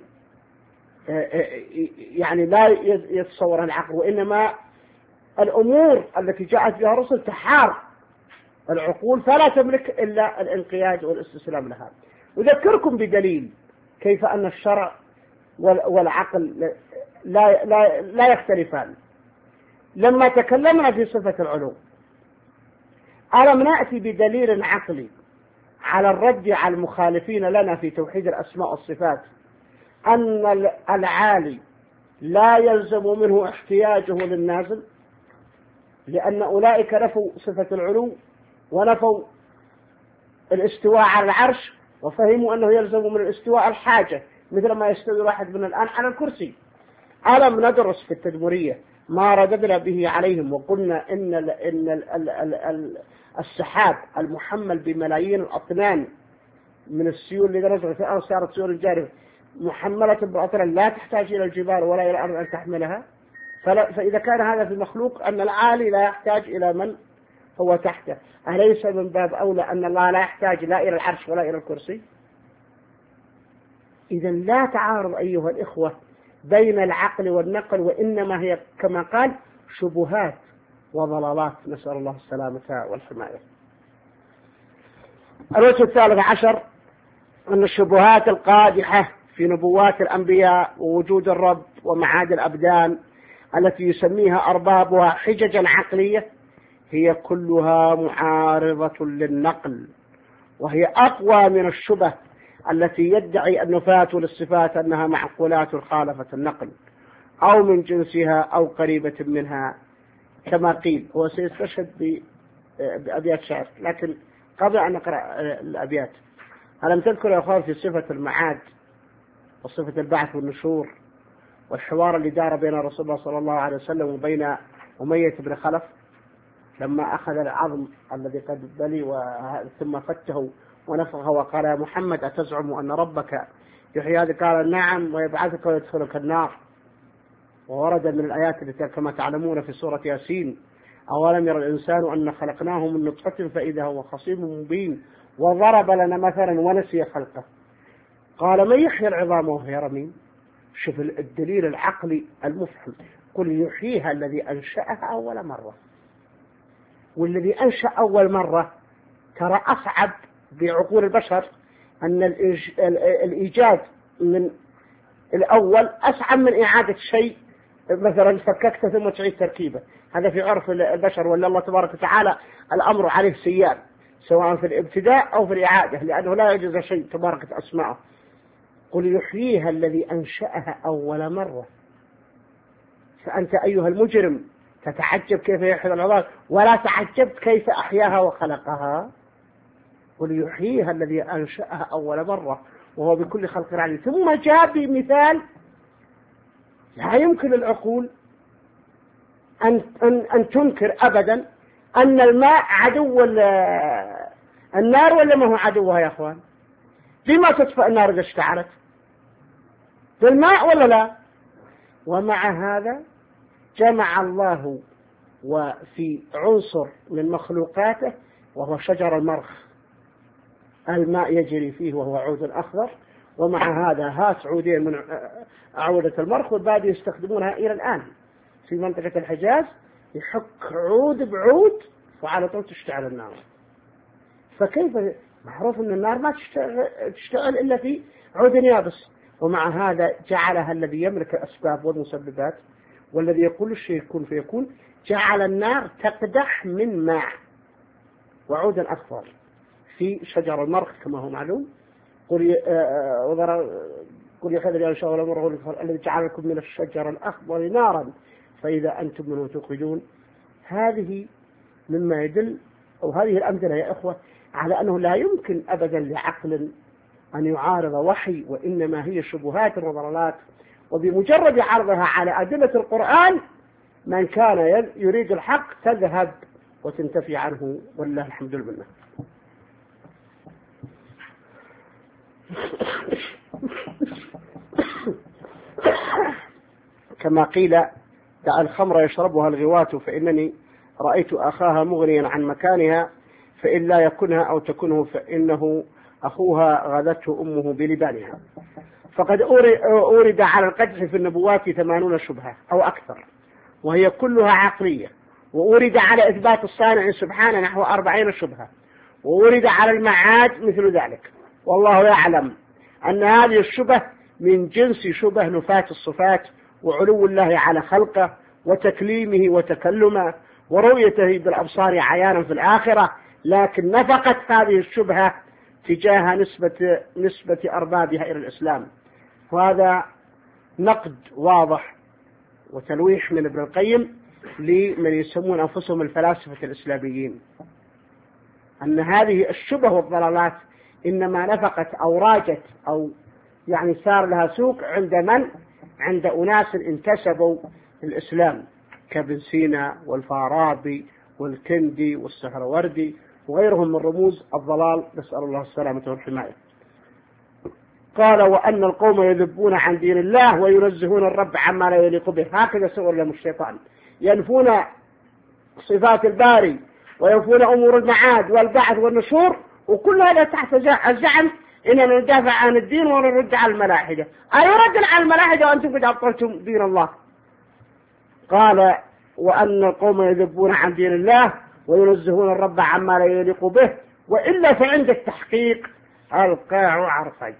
Speaker 2: يعني لا يتصور العقل، وإنما الأمور التي جاءت بها الرسل تحار العقول فلا تملك إلا الانقياد والاستسلام لها. أذكركم بدليل كيف أن الشرع والعقل لا, لا, لا يختلفان. لما تكلمنا في صفة العلو ألم نأتي بدليل عقلي على الرد على المخالفين لنا في توحيد الأسماء والصفات أن العالي لا يلزم منه احتياجه للنازل، لأن أولئك نفوا صفة العلو ونفوا الاستواء على العرش، وفهموا أنه يلزم من الاستواء الحاجة، مثل ما يستوي واحد من الآن على الكرسي. ألم ندرس في التدمرية ما رددنا به عليهم وقلنا إن ال إن ال ال ال ال السحاب المحمل بملايين الأطنان من السيول اللي نزلت في الأرض صارت سيول جارفة محملة بالأطنان لا تحتاج إلى الجبال ولا إلى الأرض أن تحملها. فإذا كان هذا في مخلوق أن العالي لا يحتاج إلى من هو تحته، أليس من باب أولى أن الله لا يحتاج لا إلى العرش ولا إلى الكرسي؟ إذا لا تعارض أيها الإخوة بين العقل والنقل، وإنما هي كما قال شبهات وضلالات، نسأل الله السلامة والحماية. الوجه الثالث عشر أن الشبهات القادحة في نبوات الأنبياء ووجود الرب ومعاد الأبدان التي يسميها أربابها حججا عقلية هي كلها معارضة للنقل، وهي أقوى من الشبه التي يدعي النفاة للصفات أنها معقولات خالفت النقل أو من جنسها أو قريبة منها كما قيل. هو سيستشهد بأبيات شعر، لكن قبل أن نقرأ الأبيات ألم تذكر يا أخوان في صفة المعاد وصفة البعث والنشور والحوار اللي دار بين رسول الله صلى الله عليه وسلم وبين أمية بن خلف لما أخذ العظم الذي قد بلي ثم فته ونفخه وقال يا محمد أتزعم أن ربك يحيي هذا؟ قال نعم ويبعثك ويدخلك النار. وورد من الآيات التي كما تعلمون في سورة ياسين أولم يرى الإنسان أن خلقناه من نطفة فإذا هو خصيم مبين وضرب لنا مثلا ونسي خلقه قال من يحيي العظام وهي رميم. شوف الدليل العقلي المفحم، قل يحييها الذي أنشأها أول مرة. والذي أنشأ أول مرة ترى أصعب بعقول البشر، أن الإيجاد من الأول أصعب من إعادة شيء مثلا فككته ثم تعيد تركيبه. هذا في عرف البشر، ولا الله تبارك وتعالى الأمر عليه سيان سواء في الابتداء أو في الإعادة، لأنه لا يجوز شيء تبارك أسماءه. قل يحييها الذي أنشأها أول مرة. فأنت أيها المجرم تتعجب كيف يحيي العظام ولا تعجبت كيف أحياها وخلقها. قل يحييها الذي أنشأها أول مرة وهو بكل خلق عليم. ثم جاء بمثال لا يمكن العقول أن, أن, أن تنكر أبدا أن الماء عدو النار ولا ما هو عدوها يا أخوان؟ لما تطفئ النار إذا اشتعلت؟ بالماء ولا لا؟ ومع هذا جمع الله وفي عنصر من مخلوقاته وهو شجر المرخ، الماء يجري فيه وهو عود أخضر، ومع هذا هات عودين من أعودة المرخ والباقي يستخدمونها إلى الآن في منطقة الحجاز، يحك عود بعود وعلى طول تشتعل النار. فكيف معروف أن النار ما تشتغل, تشتغل إلا في عود يابس، ومع هذا جعلها الذي يملك الأسباب والمسببات والذي يقول الشيء يكون فيكون، جعل النار تقدح من ماء وعود أخضر في شجر المرخ كما هو معلوم. قل قل يخذ لي أنشاء الأمر الذي جعل لكم من الشجر الأخضر نارا فإذا أنتم منه توقدون. هذه مما يدل، أو هذه الأمثلة يا إخوة، على أنه لا يمكن أبدا لعقل أن يعارض وحي، وإنما هي شبهات وضلالات، وبمجرد عرضها على أدلة القرآن من كان يريد الحق تذهب وتنتفي عنه، والله الحمد لله. كما قيل دع الخمر يشربها الغوات فإنني رأيت أخاها مغنيا عن مكانها فإن لا يكنها أو تكنه فإنه أخوها غذته أمه بلبانها. فقد أورد على القدح في النبوات ثمانون شبهة أو أكثر وهي كلها عقلية، وأورد على إثبات الصانع سبحانه نحو أربعين شبهة، وأورد على المعاد مثل ذلك، والله يعلم أن هذه الشبه من جنس شبه نفاة الصفات وعلو الله على خلقه وتكليمه وتكلمه ورؤيته بالأبصار عيانا في الآخرة، لكن نفقت هذه الشبهة تجاه نسبة, نسبة أربابها إلى الإسلام. وهذا نقد واضح وتلويح من ابن القيم لمن يسمون أنفسهم الفلاسفة الإسلاميين، أن هذه الشبه والضلالات إنما نفقت أو راجت أو يعني صار لها سوق عند من؟ عند أناس انتسبوا الإسلام كابن سينا والفارابي والكندي والسهروردي وغيرهم من رموز الضلال، نسأل الله السلامة والحماية. قال وأن القوم يذبون عن دين الله وينزهون الرب عما لا يليق به، هكذا سئل لهم الشيطان، ينفون صفات الباري وينفون أمور المعاد والبعث والنشور، وكل هذا تحت الزعم إننا ندافع عن الدين ونرد على الملاحدة. أيرد على الملاحدة وأنتم قد أبطلتم دين الله؟ قال وأن القوم يذبون عن دين الله وينزهون الرب عما لا يليق به، وإلا فعند التحقيق القاع عرفج.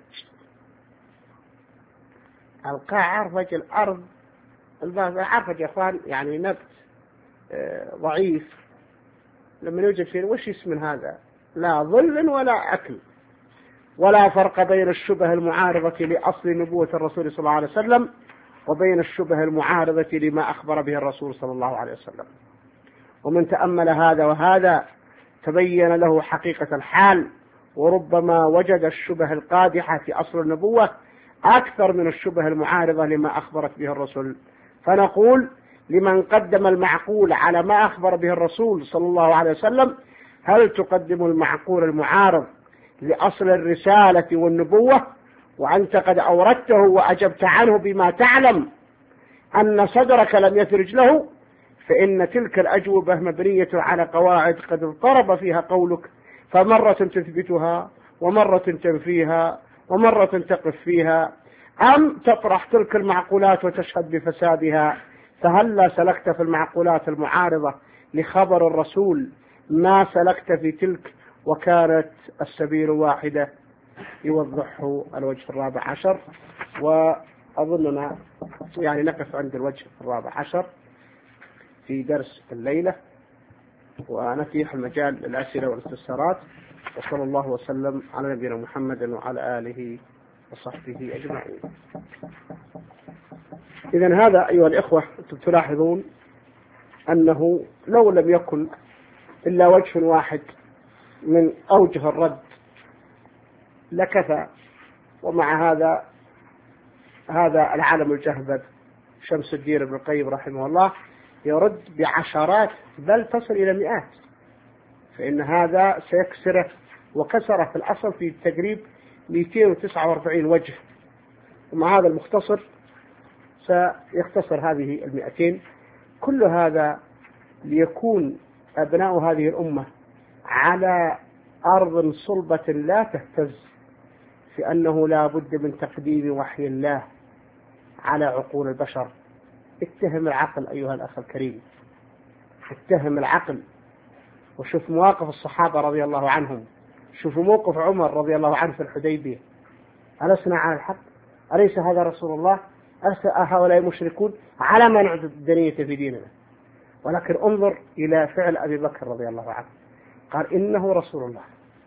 Speaker 2: القاع عرفج الأرض، العرفج يا أخوان يعني نبت ضعيف لما يوجد فيه وش اسم هذا؟ لا ظل ولا أكل. ولا فرق بين الشبه المعارضة لأصل نبوة الرسول صلى الله عليه وسلم وبين الشبه المعارضة لما أخبر به الرسول صلى الله عليه وسلم. ومن تأمل هذا وهذا تبين له حقيقة الحال، وربما وجد الشبه القادحة في أصل النبوة أكثر من الشبه المعارضة لما أخبرت به الرسول. فنقول لمن قدم المعقول على ما أخبر به الرسول صلى الله عليه وسلم: هل تقدم المعقول المعارض لأصل الرسالة والنبوة وأنت قد أوردته وأجبت عنه بما تعلم أن صدرك لم يثرج له؟ فإن تلك الأجوبة مبنية على قواعد قد اضطرب فيها قولك، فمرة تثبتها ومرة تنفيها ومرة تقف فيها، أم تطرح تلك المعقولات وتشهد بفسادها؟ فهلا سلكت في المعقولات المعارضة لخبر الرسول ما سلكت في تلك، وكانت السبيل واحدة يوضحه الوجه الرابع عشر. وأظننا يعني نقف عند الوجه الرابع عشر في درس الليلة، ونفتح المجال للأسئلة والاستفسارات. وصلى الله وسلم على نبينا محمد وعلى آله وصحبه أجمعين. إذن هذا أيها الإخوة أنتم تلاحظون أنه لو لم يكن إلا وجه واحد من أوجه الرد لكفى، ومع هذا هذا العالم الجهبذ شمس الدين ابن القيم رحمه الله يرد بعشرات بل تصل إلى مئات، فإن هذا سيكسره وكسره في الأصل في تقريب مئتين وتسعة وأربعين وجه، ومع هذا المختصر سيختصر هذه المئتين. كل هذا ليكون أبناء هذه الأمة على أرض صلبة لا تهتز، في أنه لا بد من تقديم وحي الله على عقول البشر. اتهم العقل أيها الأخ الكريم، اتهم العقل، وشوف مواقف الصحابة رضي الله عنهم، شوفوا موقف عمر رضي الله عنه في الحديبية: ألسنا على الحق؟ أليس هذا رسول الله؟ أليس هؤلاء مشركون؟ على ما نعبد الدنية في ديننا؟ ولكن انظر إلى فعل أبي بكر رضي الله عنه، قال إنه رسول الله.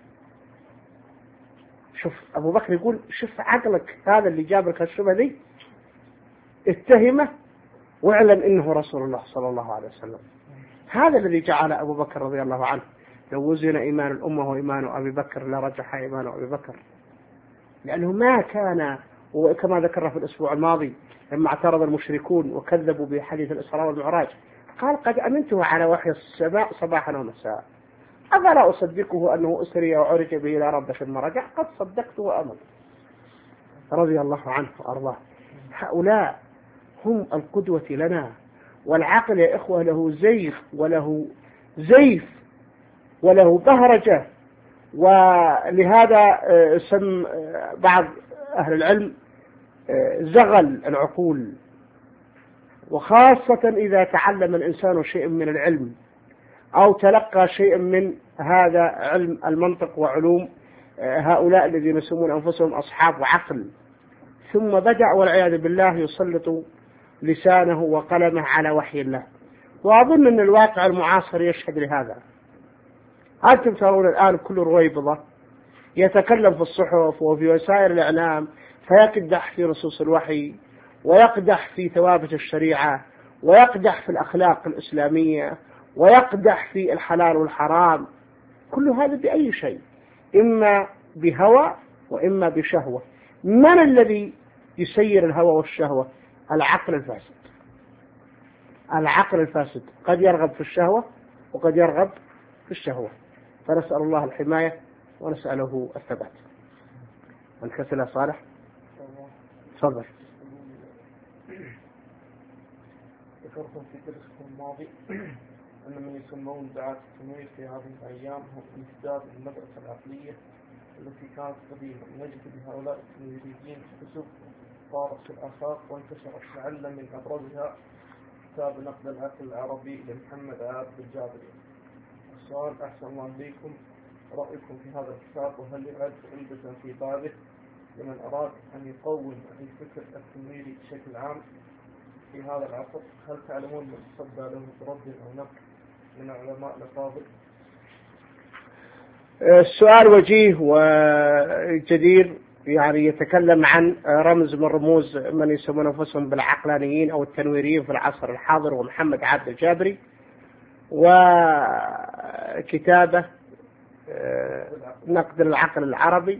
Speaker 2: شوف أبو بكر يقول شوف عقلك هذا اللي جاب لك الشبهة دي، اتهمه واعلن إنه رسول الله صلى الله عليه وسلم. هذا الذي جعل أبو بكر رضي الله عنه لو وزن إيمان الأمة وإيمان أبي بكر لرجح إيمان أبي بكر، لأنه ما كان، وكما ذكرنا في الأسبوع الماضي لما اعترض المشركون وكذبوا بحديث الإسراء والمعراج، قال قد أمنته على وحي السماء صباحا ومساء، أفلا أصدقه أنه أسري وعرج به إلى ربه ثم رجع؟ قد صدقته وأمن. رضي الله عنه وأرضاه. هؤلاء هم القدوة لنا. والعقل يا إخوة له زيغ وله زيف وله بهرجة، ولهذا سم بعض أهل العلم زغل العقول، وخاصة إذا تعلم الإنسان شيء من العلم أو تلقى شيء من هذا علم المنطق وعلوم هؤلاء الذين يسمون أنفسهم أصحاب عقل، ثم بدأ والعياذ بالله يسلط لسانه وقلمه على وحي الله. وأظن أن الواقع المعاصر يشهد لهذا. أنتم ترون الآن كل رويبضة يتكلم في الصحف وفي وسائل الإعلام فيقدح في نصوص الوحي، ويقدح في ثوابت الشريعة، ويقدح في الأخلاق الإسلامية، ويقدح في الحلال والحرام. كل هذا بأي شيء؟ إما بهوى وإما بشهوة. من الذي يسير الهوى والشهوة؟ العقل الفاسد. العقل الفاسد قد يرغب في الشهوة وقد يرغب في الشهوة. فنسأل الله الحماية ونسأله الثبات. الكسلة صالح تفضل.
Speaker 3: ذكرتم في درسكم الماضي أن من يسمون دعاة التنوير في هذه الأيام هم امتداد المدرسة العقلية التي كانت قديمة. نجد بهؤلاء التنويريين كتب طارت في الآفاق وانتشرت، لعل من أبرزها كتاب نقد العقل العربي لمحمد عبد الجابري. السؤال أحسن الله إليكم رأيكم في هذا الكتاب، وهل يعد علبة في بابه لمن أراد أن يقوم الفكر التنويري بشكل عام في هذا العصر؟ هل تعلمون من تصدى له برد أو نقد من العلماء الأفاضل؟
Speaker 2: السؤال وجيه وجدير، يعني يتكلم عن رمز من رموز من يسمون أنفسهم بالعقلانيين أو التنويريين في العصر الحاضر، ومحمد عبد الجابري وكتابه نقد العقل العربي.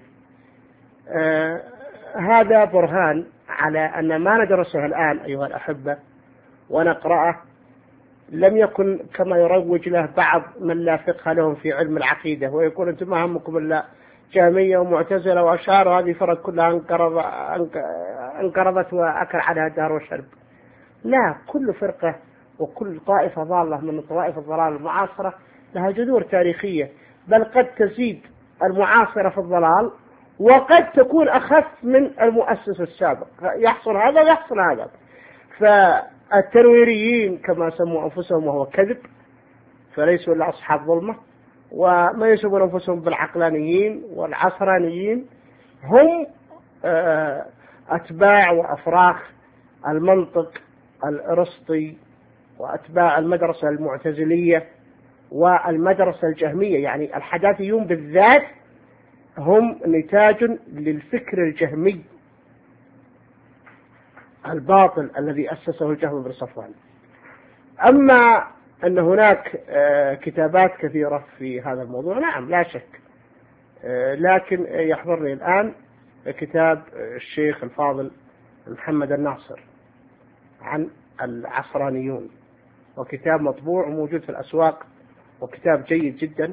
Speaker 2: هذا برهان على أن ما ندرسه الآن أيها الأحبة ونقرأه لم يكن كما يروج له بعض من لا فقه لهم في علم العقيدة، ويكون أنتم ما همكم إلا جهمية ومعتزلة وأشاعرة، وهذه فرق كلها انقرض انقرضت وأكل عليها الدهر والشرب. لا، كل فرقة وكل طائفة ضالة من طوائف الضلال المعاصرة لها جذور تاريخية، بل قد تزيد المعاصرة في الضلال وقد تكون أخف من المؤسس السابق. يحصل هذا ويحصل هذا. فالتنويريين كما سموا أنفسهم وهو كذب، فليسوا إلا أصحاب ظلمة، وما يسمون أنفسهم بالعقلانيين والعصرانيين هم أتباع وأفراخ المنطق الأرسطي وأتباع المدرسة المعتزلية والمدرسة الجهمية. يعني الحداثيون بالذات هم نتاج للفكر الجهمي الباطل الذي أسسه الجهم بن صفوان. أما أن هناك كتابات كثيرة في هذا الموضوع، نعم لا شك، لكن يحضرني الآن كتاب الشيخ الفاضل محمد الناصر عن العصرانيون، وكتاب مطبوع وموجود في الأسواق، وكتاب جيد جدا.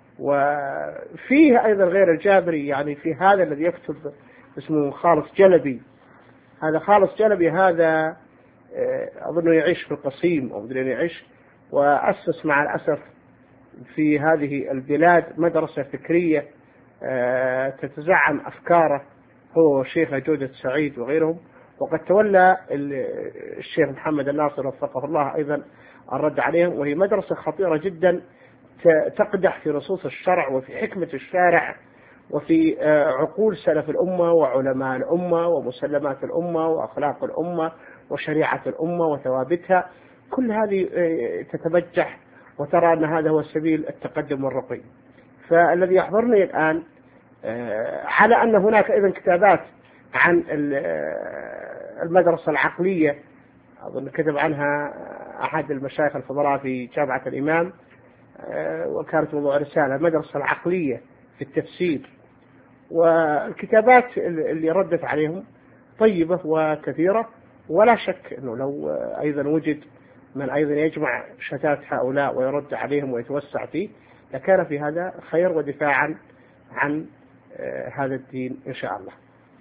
Speaker 2: وفيه أيضا غير الجابري، يعني في هذا الذي يكتب اسمه خالص جلبي. هذا خالص جلبي هذا أظنه يعيش في القصيم أو أظنه يعيش، وأسس مع الأسف في هذه البلاد مدرسة فكرية تتزعم أفكاره هو وشيخ جودة سعيد وغيرهم. وقد تولى الشيخ محمد الناصر وفقه الله أيضا الرد عليهم، وهي مدرسة خطيرة جدا تقدح في نصوص الشرع وفي حكمة الشارع وفي عقول سلف الأمة وعلماء الأمة ومسلمات الأمة وأخلاق الأمة وشريعة الأمة وثوابتها. كل هذه تتبجح وترى أن هذا هو سبيل التقدم والرقي. فالذي يحضرني الآن على أن هناك أيضا كتابات عن المدرسة العقلية، أظن كتب عنها أحد المشايخ الفضلاء في جامعة الإمام، وكانت موضوع رسالة المدرسة العقلية في التفسير. والكتابات اللي ردت عليهم طيبة وكثيرة، ولا شك أنه لو أيضا وجد من أيضا يجمع شتات هؤلاء ويرد عليهم ويتوسع فيه لكان في هذا خير ودفاعا عن هذا الدين إن شاء الله.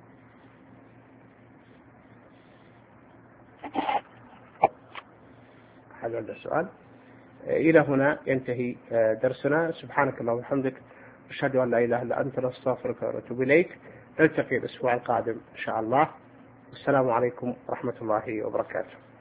Speaker 2: هذا عنده سؤال. إلى هنا ينتهي درسنا. سبحانك اللهم وبحمدك، أشهد أن لا إله إلا أنت، نستغفرك ونتوب إليك. نلتقي الأسبوع القادم إن شاء الله. السلام عليكم ورحمة الله وبركاته.